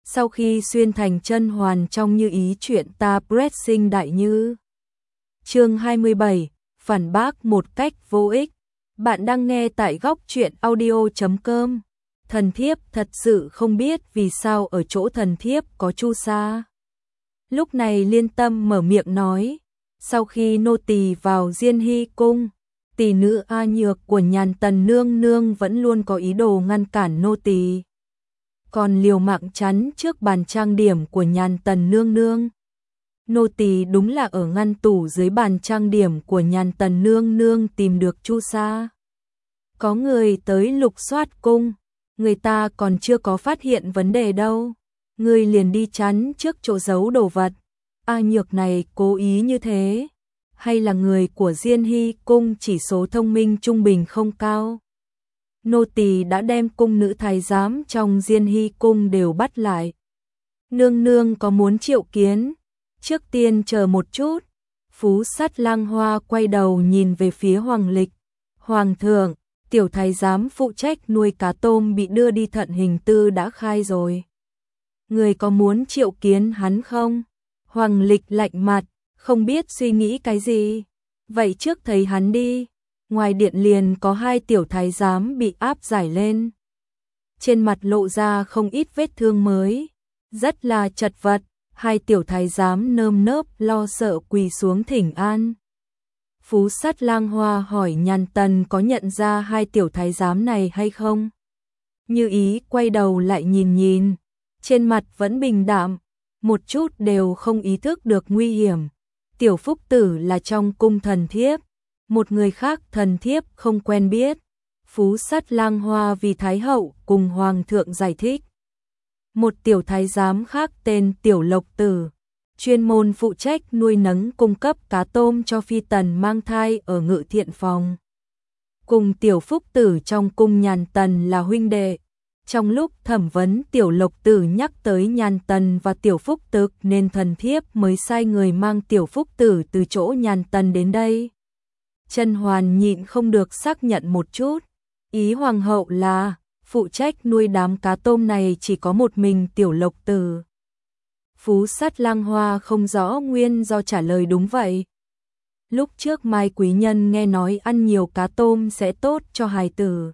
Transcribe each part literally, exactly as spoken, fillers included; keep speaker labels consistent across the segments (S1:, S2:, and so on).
S1: Sau khi xuyên thành chân hoàn trong Như Ý chuyện ta pressing đại như. Chương hai mươi bảy, phản bác một cách vô ích. Bạn đang nghe tại góc truyện audio chấm com. Thần thiếp thật sự không biết vì sao ở chỗ thần thiếp có chu sa. Lúc này Liên Tâm mở miệng nói, sau khi nô tỳ vào Diên Hy cung, tỷ nữ A Nhược của Nhàn Tần nương nương vẫn luôn có ý đồ ngăn cản nô tỳ, còn liều mạng chắn trước bàn trang điểm của Nhàn Tần nương nương. Nô tỳ đúng là ở ngăn tủ dưới bàn trang điểm của Nhàn Tần nương nương tìm được chu sa. Có người tới lục soát cung, người ta còn chưa có phát hiện vấn đề đâu, người liền đi chắn trước chỗ giấu đồ vật. A Nhược này cố ý như thế, hay là người của Diên Hy cung chỉ số thông minh trung bình không cao? Nô tỳ đã đem cung nữ thái giám trong Diên Hy cung đều bắt lại. Nương nương có muốn triệu kiến? Trước tiên chờ một chút. Phú Sát Lang Hoa quay đầu nhìn về phía Hoàng Lịch. Hoàng thượng, tiểu thái giám phụ trách nuôi cá tôm bị đưa đi thận hình tư đã khai rồi. Người có muốn triệu kiến hắn không? Hoàng Lịch lạnh mặt, không biết suy nghĩ cái gì. Vậy trước thấy hắn đi. Ngoài điện liền có hai tiểu thái giám bị áp giải lên. Trên mặt lộ ra không ít vết thương mới, rất là chật vật. Hai tiểu thái giám nơm nớp lo sợ quỳ xuống thỉnh an. Phú Sát Lang Hoa hỏi Nhàn Tần có nhận ra hai tiểu thái giám này hay không? Như Ý quay đầu lại nhìn nhìn, trên mặt vẫn bình đạm, một chút đều không ý thức được nguy hiểm. Tiểu Phúc Tử là trong cung thần thiếp, một người khác thần thiếp không quen biết. Phú Sát Lang Hoa vì Thái hậu cùng Hoàng thượng giải thích. Một tiểu thái giám khác tên Tiểu Lộc Tử, chuyên môn phụ trách nuôi nấng cung cấp cá tôm cho phi tần mang thai ở Ngự Thiện phòng. Cùng Tiểu Phúc Tử trong cung Nhàn Tần là huynh đệ. Trong lúc thẩm vấn Tiểu Lộc Tử nhắc tới Nhàn Tần và Tiểu Phúc Tử nên thần thiếp mới sai người mang Tiểu Phúc Tử từ chỗ Nhàn Tần đến đây. Chân Hoàn nhịn không được xác nhận một chút, ý hoàng hậu là phụ trách nuôi đám cá tôm này chỉ có một mình Tiểu Lộc Tử. Phú Sát Lang Hoa không rõ nguyên do trả lời đúng vậy. Lúc trước Mai quý nhân nghe nói ăn nhiều cá tôm sẽ tốt cho hài tử,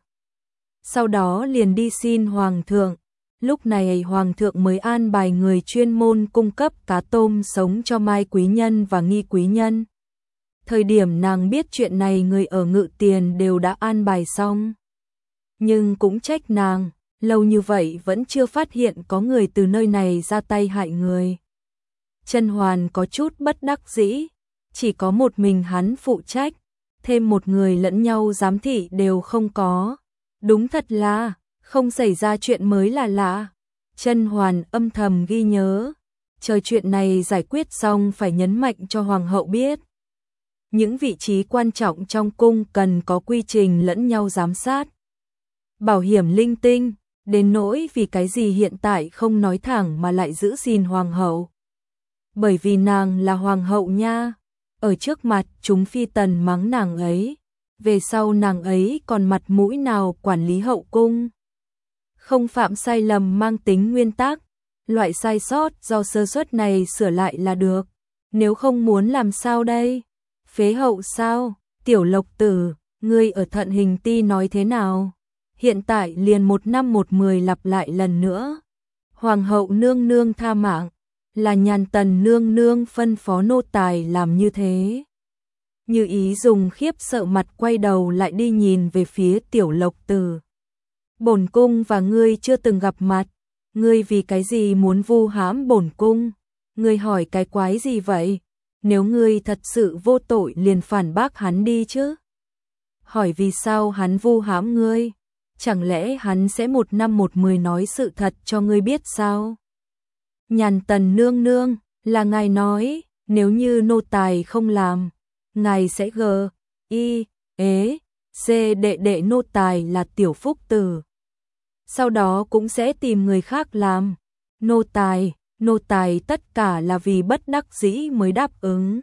S1: sau đó liền đi xin Hoàng thượng. Lúc này Hoàng thượng mới an bài người chuyên môn cung cấp cá tôm sống cho Mai quý nhân và Nghi quý nhân. Thời điểm nàng biết chuyện này người ở Ngự Tiền đều đã an bài xong. Nhưng cũng trách nàng, lâu như vậy vẫn chưa phát hiện có người từ nơi này ra tay hại người. Chân Hoàn có chút bất đắc dĩ, chỉ có một mình hắn phụ trách, thêm một người lẫn nhau giám thị đều không có. Đúng thật là, không xảy ra chuyện mới là lạ. Chân Hoàn âm thầm ghi nhớ, chờ chuyện này giải quyết xong phải nhấn mạnh cho Hoàng hậu biết. Những vị trí quan trọng trong cung cần có quy trình lẫn nhau giám sát. Bảo hiểm linh tinh, đến nỗi vì cái gì hiện tại không nói thẳng mà lại giữ gìn Hoàng hậu. Bởi vì nàng là Hoàng hậu nha, ở trước mặt chúng phi tần mắng nàng ấy, về sau nàng ấy còn mặt mũi nào quản lý hậu cung. Không phạm sai lầm mang tính nguyên tắc, loại sai sót do sơ suất này sửa lại là được, nếu không muốn làm sao đây? Phế hậu sao? Tiểu Lộc Tử, ngươi ở Thận Hình Ti nói thế nào? Hiện tại liền một năm một mười lặp lại lần nữa. Hoàng hậu nương nương tha mạng, là Nhàn Tần nương nương phân phó nô tài làm như thế. Như Ý dùng khiếp sợ mặt quay đầu lại đi nhìn về phía Tiểu Lộc Tử. Bổn cung và ngươi chưa từng gặp mặt, ngươi vì cái gì muốn vu hãm bổn cung? Ngươi hỏi cái quái gì vậy? Nếu ngươi thật sự vô tội liền phản bác hắn đi chứ. Hỏi vì sao hắn vu hãm ngươi? Chẳng lẽ hắn sẽ một năm một mười nói sự thật cho ngươi biết sao? Nhàn Tần nương nương, là ngài nói, nếu như nô tài không làm, ngài sẽ gờ, y, ế, c đệ đệ nô tài là Tiểu Phúc Tử. Sau đó cũng sẽ tìm người khác làm. Nô tài, nô tài tất cả là vì bất đắc dĩ mới đáp ứng.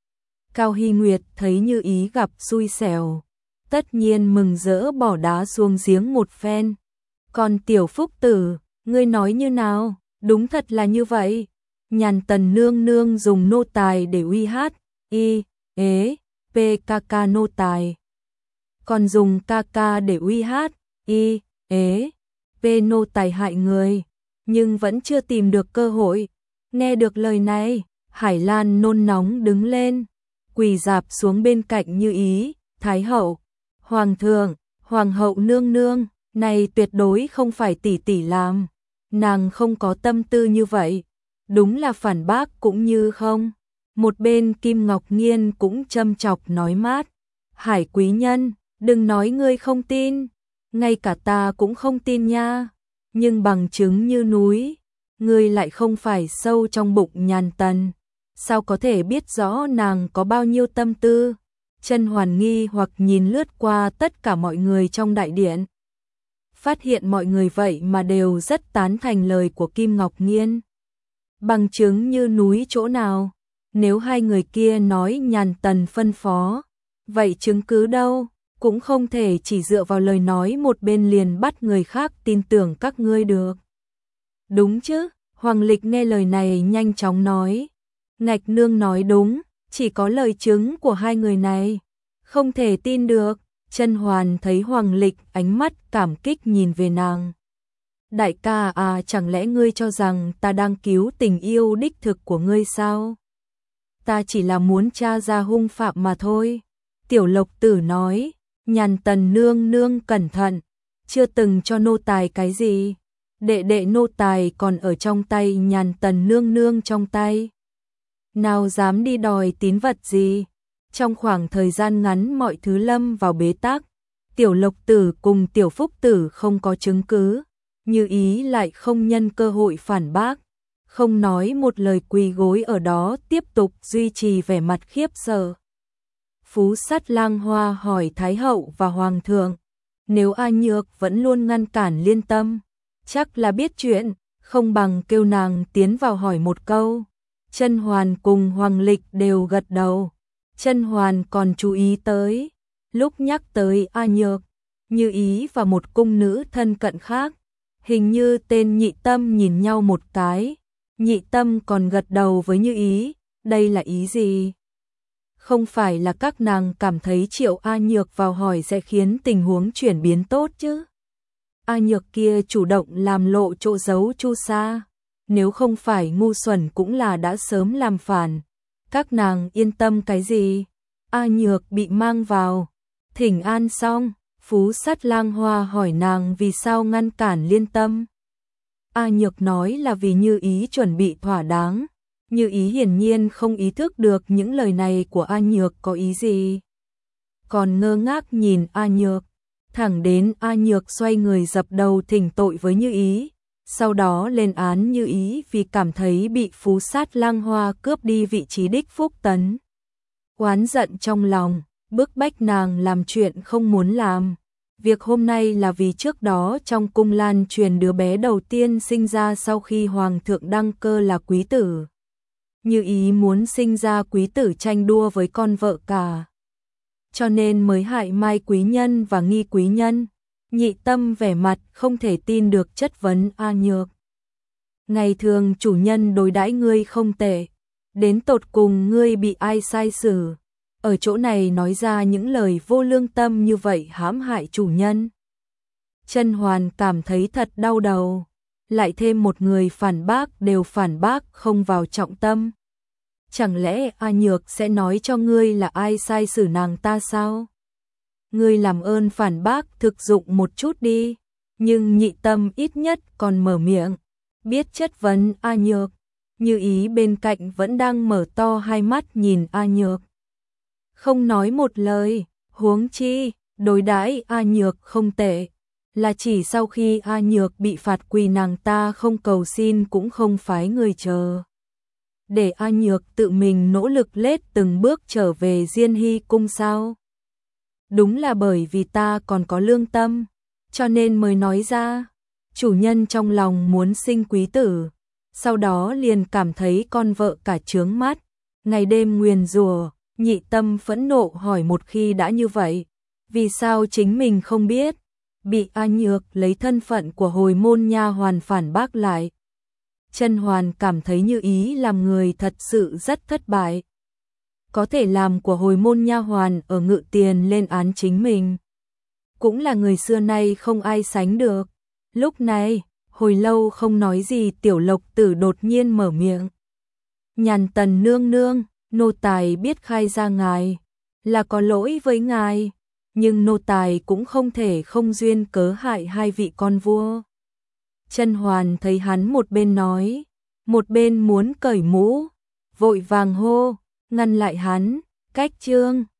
S1: Cao Hy Nguyệt thấy Như Ý gặp xui xẻo, tất nhiên mừng rỡ bỏ đá xuống giếng một phen. Còn Tiểu Phúc Tử, ngươi nói như nào? Đúng thật là như vậy. Nhàn Tần nương nương dùng nô tài để uy hát, y, ế, p ca ca nô tài. Còn dùng ca ca để uy hát, y, ế, p nô tài hại người. Nhưng vẫn chưa tìm được cơ hội. Nghe được lời này, Hải Lan nôn nóng đứng lên, quỳ rạp xuống bên cạnh Như Ý, Thái hậu, Hoàng thượng, Hoàng hậu nương nương, này tuyệt đối không phải tỷ tỷ làm. Nàng không có tâm tư như vậy. Đúng là phản bác cũng như không. Một bên Kim Ngọc Nghiên cũng châm chọc nói mát. Hải quý nhân, đừng nói ngươi không tin. Ngay cả ta cũng không tin nha. Nhưng bằng chứng như núi. Ngươi lại không phải sâu trong bụng Nhàn Tần. Sao có thể biết rõ nàng có bao nhiêu tâm tư? Chân Hoàn nghi hoặc nhìn lướt qua tất cả mọi người trong đại điện. Phát hiện mọi người vậy mà đều rất tán thành lời của Kim Ngọc Nghiên. Bằng chứng như núi chỗ nào? Nếu hai người kia nói Nhàn Tần phân phó, vậy chứng cứ đâu? Cũng không thể chỉ dựa vào lời nói một bên liền bắt người khác tin tưởng các ngươi được. Đúng chứ? Hoàng Lịch nghe lời này nhanh chóng nói. Ngạch nương nói đúng, chỉ có lời chứng của hai người này. Không thể tin được. Chân Hoàn thấy Hoàng Lịch ánh mắt cảm kích nhìn về nàng. Đại ca à, chẳng lẽ ngươi cho rằng ta đang cứu tình yêu đích thực của ngươi sao? Ta chỉ là muốn tra ra hung phạm mà thôi. Tiểu Lộc Tử nói, Nhàn Tần nương nương cẩn thận, chưa từng cho nô tài cái gì. Đệ đệ nô tài còn ở trong tay Nhàn Tần nương nương trong tay. Nào dám đi đòi tín vật gì? Trong khoảng thời gian ngắn mọi thứ lâm vào bế tắc. Tiểu Lộc Tử cùng Tiểu Phúc Tử không có chứng cứ. Như Ý lại không nhân cơ hội phản bác. Không nói một lời, quỳ gối ở đó tiếp tục duy trì vẻ mặt khiếp sợ. Phú Sát Lang Hoa hỏi Thái hậu và Hoàng thượng. Nếu A Nhược vẫn luôn ngăn cản Liên Tâm, chắc là biết chuyện, không bằng kêu nàng tiến vào hỏi một câu. Chân Hoàn cùng Hoàng Lịch đều gật đầu. Chân Hoàn còn chú ý tới, lúc nhắc tới A Nhược, Như Ý và một cung nữ thân cận khác, hình như tên Nhị Tâm nhìn nhau một cái. Nhị Tâm còn gật đầu với Như Ý, đây là ý gì? Không phải là các nàng cảm thấy triệu A Nhược vào hỏi sẽ khiến tình huống chuyển biến tốt chứ? A Nhược kia chủ động làm lộ chỗ giấu Chu Sa, nếu không phải ngu xuẩn cũng là đã sớm làm phản. Các nàng yên tâm cái gì? A Nhược bị mang vào, thỉnh an xong, Phú Sát Lang Hoa hỏi nàng vì sao ngăn cản Liên Tâm. A Nhược nói là vì Như Ý chuẩn bị thỏa đáng. Như Ý hiển nhiên không ý thức được những lời này của A Nhược có ý gì. Còn ngơ ngác nhìn A Nhược, thẳng đến A Nhược xoay người dập đầu thỉnh tội với Như Ý. Sau đó lên án Như Ý vì cảm thấy bị Phú Sát Lang Hoa cướp đi vị trí đích phúc tấn. Oán giận trong lòng, bức bách nàng làm chuyện không muốn làm. Việc hôm nay là vì trước đó trong cung lan truyền đứa bé đầu tiên sinh ra sau khi Hoàng thượng đăng cơ là quý tử. Như Ý muốn sinh ra quý tử tranh đua với con vợ cả, cho nên mới hại Mai quý nhân và Nghi quý nhân. Nhị Tâm vẻ mặt không thể tin được chất vấn A Nhược. Ngày thường chủ nhân đối đãi ngươi không tệ, đến tột cùng ngươi bị ai sai xử? Ở chỗ này nói ra những lời vô lương tâm như vậy hãm hại chủ nhân. Chân Hoàn cảm thấy thật đau đầu, lại thêm một người phản bác đều phản bác không vào trọng tâm. Chẳng lẽ A Nhược sẽ nói cho ngươi là ai sai xử nàng ta sao? Ngươi làm ơn phản bác thực dụng một chút đi. Nhưng Nhị Tâm ít nhất còn mở miệng, biết chất vấn A Nhược. Như Ý bên cạnh vẫn đang mở to hai mắt nhìn A Nhược, không nói một lời. Huống chi đối đãi A Nhược không tệ, là chỉ sau khi A Nhược bị phạt quỳ nàng ta không cầu xin cũng không phái người chờ, để A Nhược tự mình nỗ lực lết từng bước trở về Diên Hy cung sao? Đúng là bởi vì ta còn có lương tâm, cho nên mới nói ra. Chủ nhân trong lòng muốn sinh quý tử, sau đó liền cảm thấy con vợ cả chướng mắt, ngày đêm nguyền rủa. Nhị Tâm phẫn nộ hỏi một khi đã như vậy, vì sao chính mình không biết? Bị A Nhược lấy thân phận của hồi môn nha hoàn phản bác lại. Chân Hoàn cảm thấy Như Ý làm người thật sự rất thất bại. Có thể làm của hồi môn nha hoàn ở Ngự Tiền lên án chính mình. Cũng là người xưa nay không ai sánh được. Lúc này, hồi lâu không nói gì Tiểu Lộc Tử đột nhiên mở miệng. Nhàn Tần nương nương, nô tài biết khai ra ngài, là có lỗi với ngài, nhưng nô tài cũng không thể không duyên cớ hại hai vị con vua. Chân Hoàn thấy hắn một bên nói, một bên muốn cởi mũ, vội vàng hô, ngăn lại hắn, cách trương.